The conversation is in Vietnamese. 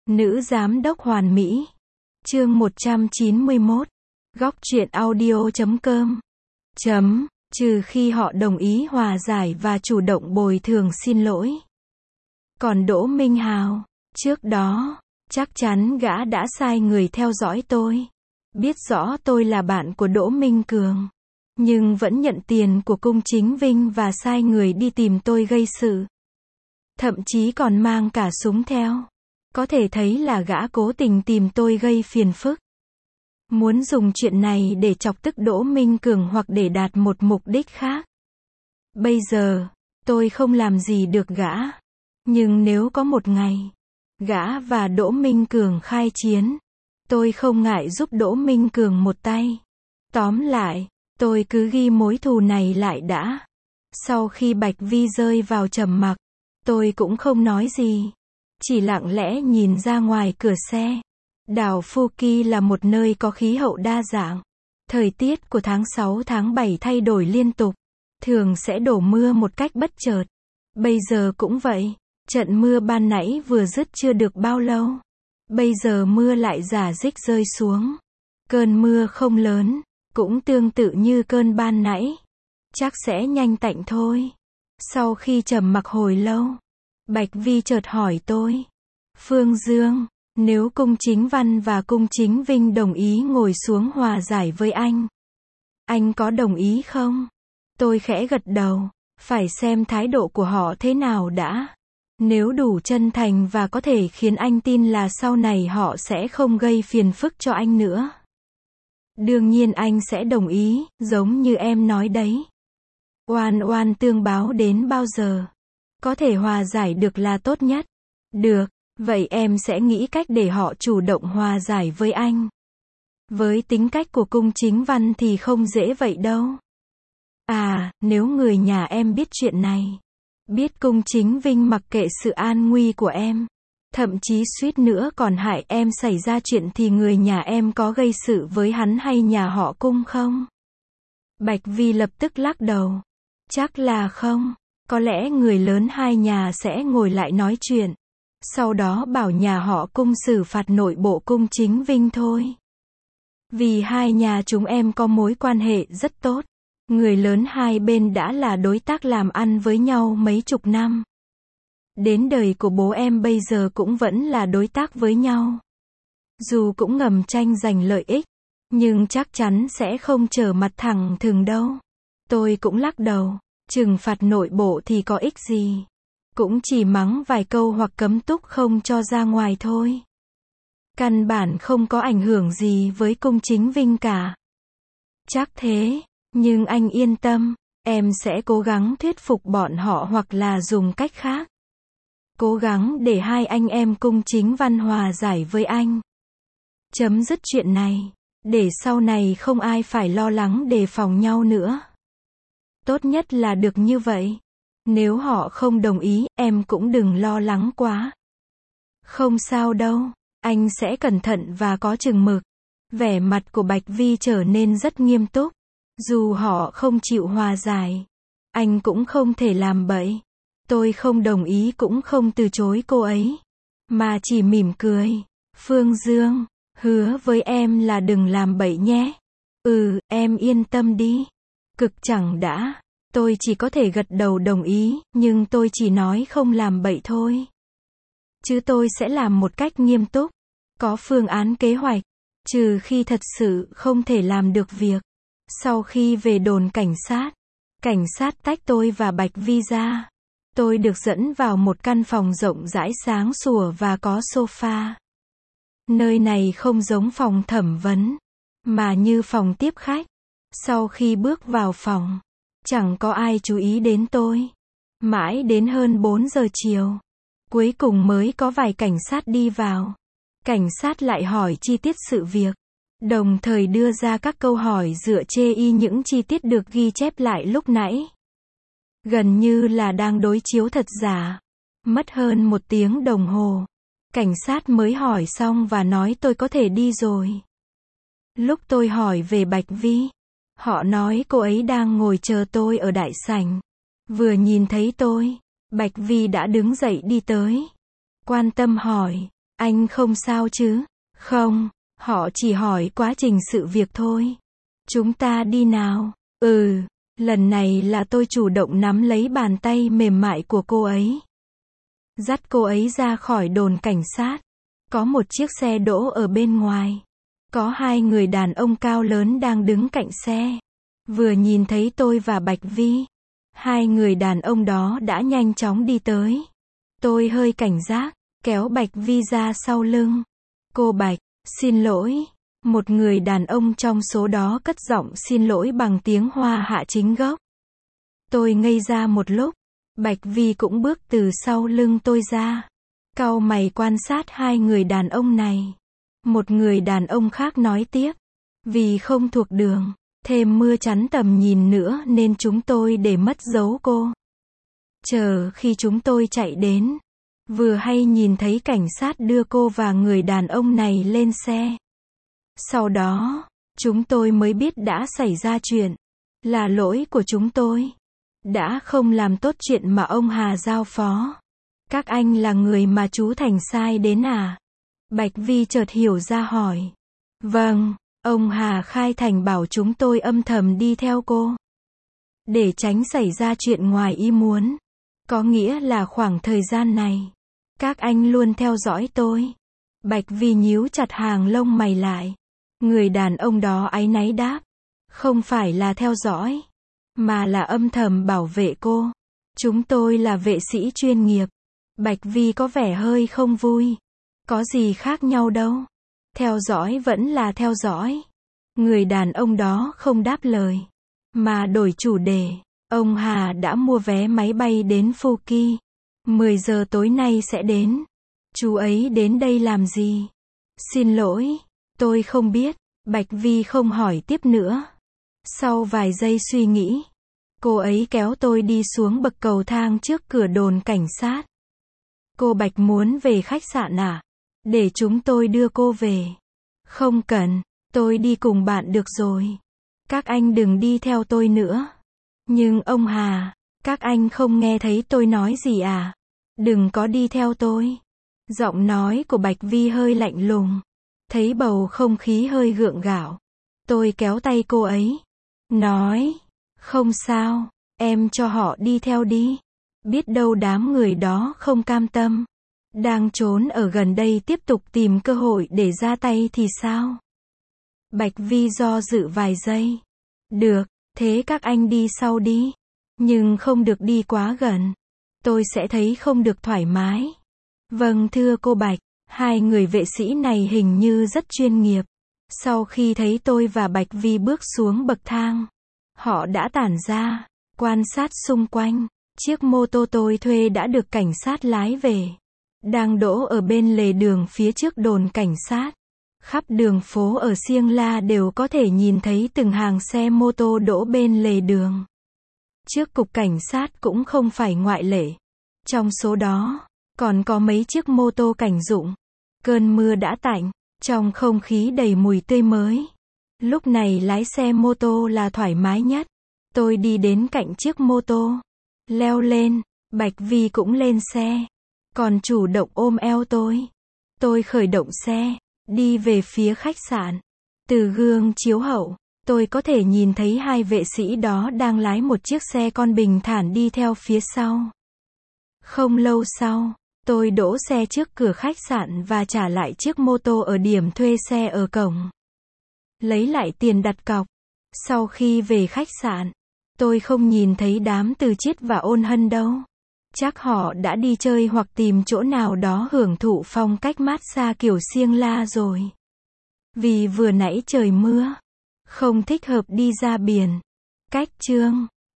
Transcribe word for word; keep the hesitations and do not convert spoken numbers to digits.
Nữ giám đốc hoàn mỹ. Chương một trăm chín mươi mốt. Góc truyện audio chấm com. Chấm, trừ khi họ đồng ý hòa giải và chủ động bồi thường xin lỗi. Còn Đỗ Minh Hào, trước đó, chắc chắn gã đã sai người theo dõi tôi. Biết rõ tôi là bạn của Đỗ Minh Cường, nhưng vẫn nhận tiền của Cung Chính Vinh và sai người đi tìm tôi gây sự. Thậm chí còn mang cả súng theo. Có thể thấy là gã cố tình tìm tôi gây phiền phức. Muốn dùng chuyện này để chọc tức Đỗ Minh Cường hoặc để đạt một mục đích khác. Bây giờ, tôi không làm gì được gã. Nhưng nếu có một ngày, gã và Đỗ Minh Cường khai chiến, tôi không ngại giúp Đỗ Minh Cường một tay. Tóm lại, tôi cứ ghi mối thù này lại đã. Sau khi Bạch Vi rơi vào trầm mặc, tôi cũng không nói gì. Chỉ lặng lẽ nhìn ra ngoài cửa xe. Đảo Phu-ki là một nơi có khí hậu đa dạng. Thời tiết của tháng sáu tháng bảy thay đổi liên tục. Thường sẽ đổ mưa một cách bất chợt. Bây giờ cũng vậy. Trận mưa ban nãy vừa dứt chưa được bao lâu. Bây giờ mưa lại rả rích rơi xuống. Cơn mưa không lớn, cũng tương tự như cơn ban nãy. Chắc sẽ nhanh tạnh thôi. Sau khi trầm mặc hồi lâu, Bạch Vi chợt hỏi tôi. Phương Dương, nếu Cung Chính Văn và Cung Chính Vinh đồng ý ngồi xuống hòa giải với anh, anh có đồng ý không? Tôi khẽ gật đầu. Phải xem thái độ của họ thế nào đã. Nếu đủ chân thành và có thể khiến anh tin là sau này họ sẽ không gây phiền phức cho anh nữa, đương nhiên anh sẽ đồng ý, giống như em nói đấy. Oan oan tương báo đến bao giờ? Có thể hòa giải được là tốt nhất. Được, vậy em sẽ nghĩ cách để họ chủ động hòa giải với anh. Với tính cách của Cung Chính Văn thì không dễ vậy đâu. À, nếu người nhà em biết chuyện này, biết Cung Chính Vinh mặc kệ sự an nguy của em, thậm chí suýt nữa còn hại em xảy ra chuyện thì người nhà em có gây sự với hắn hay nhà họ Cung không? Bạch Vi lập tức lắc đầu. Chắc là không. Có lẽ người lớn hai nhà sẽ ngồi lại nói chuyện. Sau đó bảo nhà họ Cung xử phạt nội bộ Cung Chính Vinh thôi. Vì hai nhà chúng em có mối quan hệ rất tốt. Người lớn hai bên đã là đối tác làm ăn với nhau mấy chục năm. Đến đời của bố em bây giờ cũng vẫn là đối tác với nhau. Dù cũng ngầm tranh giành lợi ích, nhưng chắc chắn sẽ không trở mặt thẳng thừng đâu. Tôi cũng lắc đầu. Trừng phạt nội bộ thì có ích gì? Cũng chỉ mắng vài câu hoặc cấm túc không cho ra ngoài thôi. Căn bản không có ảnh hưởng gì với Cung Chính Vinh cả. Chắc thế, nhưng anh yên tâm, em sẽ cố gắng thuyết phục bọn họ hoặc là dùng cách khác. Cố gắng để hai anh em Cung Chính Văn hòa giải với anh. Chấm dứt chuyện này, để sau này không ai phải lo lắng đề phòng nhau nữa. Tốt nhất là được như vậy. Nếu họ không đồng ý, em cũng đừng lo lắng quá. Không sao đâu, anh sẽ cẩn thận và có chừng mực. Vẻ mặt của Bạch Vi trở nên rất nghiêm túc. Dù họ không chịu hòa giải, anh cũng không thể làm bậy. Tôi không đồng ý cũng không từ chối cô ấy, mà chỉ mỉm cười. Phương Dương, hứa với em là đừng làm bậy nhé. Ừ, em yên tâm đi. Cực chẳng đã. Tôi chỉ có thể gật đầu đồng ý, nhưng tôi chỉ nói không làm bậy thôi. Chứ tôi sẽ làm một cách nghiêm túc, có phương án kế hoạch, trừ khi thật sự không thể làm được việc. Sau khi về đồn cảnh sát, cảnh sát tách tôi và Bạch Vi ra. Tôi được dẫn vào một căn phòng rộng rãi sáng sủa và có sofa. Nơi này không giống phòng thẩm vấn, mà như phòng tiếp khách. Sau khi bước vào phòng, chẳng có ai chú ý đến tôi. Mãi đến hơn bốn giờ chiều, cuối cùng mới có vài cảnh sát đi vào. Cảnh sát lại hỏi chi tiết sự việc, đồng thời đưa ra các câu hỏi dựa chê y những chi tiết được ghi chép lại lúc nãy. Gần như là đang đối chiếu thật giả. Mất hơn một tiếng đồng hồ, cảnh sát mới hỏi xong và nói tôi có thể đi rồi. Lúc tôi hỏi về Bạch Vi, họ nói cô ấy đang ngồi chờ tôi ở đại sảnh. Vừa nhìn thấy tôi, Bạch Vi đã đứng dậy đi tới. Quan tâm hỏi, Anh không sao chứ? Không, họ chỉ hỏi quá trình sự việc thôi. Chúng ta đi nào. Ừ, lần này là tôi chủ động nắm lấy bàn tay mềm mại của cô ấy. Dắt cô ấy ra khỏi đồn cảnh sát. Có một chiếc xe đỗ ở bên ngoài. Có hai người đàn ông cao lớn đang đứng cạnh xe. Vừa nhìn thấy tôi và Bạch Vi, hai người đàn ông đó đã nhanh chóng đi tới. Tôi hơi cảnh giác, kéo Bạch Vi ra sau lưng. Cô Bạch, xin lỗi. Một người đàn ông trong số đó cất giọng xin lỗi bằng tiếng Hoa hạ chính gốc. Tôi ngây ra một lúc. Bạch Vi cũng bước từ sau lưng tôi ra. Cau mày quan sát hai người đàn ông này. Một người đàn ông khác nói tiếp. Vì không thuộc đường, thêm mưa chắn tầm nhìn nữa nên chúng tôi để mất dấu cô. Chờ khi chúng tôi chạy đến, vừa hay nhìn thấy cảnh sát đưa cô và người đàn ông này lên xe. Sau đó, chúng tôi mới biết đã xảy ra chuyện. Là lỗi của chúng tôi. Đã không làm tốt chuyện mà ông Hà giao phó. Các anh là người mà chú Thành sai đến à? Bạch Vi chợt hiểu ra hỏi. Vâng, ông Hà khai Thành bảo chúng tôi âm thầm đi theo cô. Để tránh xảy ra chuyện ngoài ý muốn. Có nghĩa là khoảng thời gian này, các anh luôn theo dõi tôi. Bạch Vi nhíu chặt hàng lông mày lại. Người đàn ông đó áy náy đáp. Không phải là theo dõi, mà là âm thầm bảo vệ cô. Chúng tôi là vệ sĩ chuyên nghiệp. Bạch Vi có vẻ hơi không vui. Có gì khác nhau đâu. Theo dõi vẫn là theo dõi. Người đàn ông đó không đáp lời, mà đổi chủ đề. Ông Hà đã mua vé máy bay đến Phuket. mười giờ tối nay sẽ đến. Chú ấy đến đây làm gì? Xin lỗi, tôi không biết. Bạch Vi không hỏi tiếp nữa. Sau vài giây suy nghĩ, cô ấy kéo tôi đi xuống bậc cầu thang trước cửa đồn cảnh sát. Cô Bạch muốn về khách sạn à? Để chúng tôi đưa cô về. Không cần, tôi đi cùng bạn được rồi. Các anh đừng đi theo tôi nữa. Nhưng ông Hà, các anh không nghe thấy tôi nói gì à? Đừng có đi theo tôi. Giọng nói của Bạch Vi hơi lạnh lùng. Thấy bầu không khí hơi gượng gạo, tôi kéo tay cô ấy. Nói, không sao, em cho họ đi theo đi. Biết đâu đám người đó không cam tâm. Đang trốn ở gần đây tiếp tục tìm cơ hội để ra tay thì sao? Bạch Vi do dự vài giây. Được, thế các anh đi sau đi. Nhưng không được đi quá gần. Tôi sẽ thấy không được thoải mái. Vâng thưa cô Bạch. Hai người vệ sĩ này hình như rất chuyên nghiệp. Sau khi thấy tôi và Bạch Vi bước xuống bậc thang, họ đã tản ra, quan sát xung quanh. Chiếc mô tô tôi thuê đã được cảnh sát lái về. Đang đỗ ở bên lề đường phía trước đồn cảnh sát. Khắp đường phố ở Siêng La đều có thể nhìn thấy từng hàng xe mô tô đỗ bên lề đường. Trước cục cảnh sát cũng không phải ngoại lệ. Trong số đó, còn có mấy chiếc mô tô cảnh dụng. Cơn mưa đã tạnh, trong không khí đầy mùi tươi mới. Lúc này lái xe mô tô là thoải mái nhất. Tôi đi đến cạnh chiếc mô tô, leo lên, Bạch Vi cũng lên xe, còn chủ động ôm eo tôi. Tôi khởi động xe, đi về phía khách sạn. Từ gương chiếu hậu, tôi có thể nhìn thấy hai vệ sĩ đó đang lái một chiếc xe con bình thản đi theo phía sau. Không lâu sau, tôi đỗ xe trước cửa khách sạn và trả lại chiếc mô tô ở điểm thuê xe ở cổng. Lấy lại tiền đặt cọc. Sau khi về khách sạn, tôi không nhìn thấy đám Từ Chiết và Ôn Hân đâu. Chắc họ đã đi chơi hoặc tìm chỗ nào đó hưởng thụ phong cách mát xa kiểu Siêng La rồi. Vì vừa nãy trời mưa, không thích hợp đi ra biển. Cách chương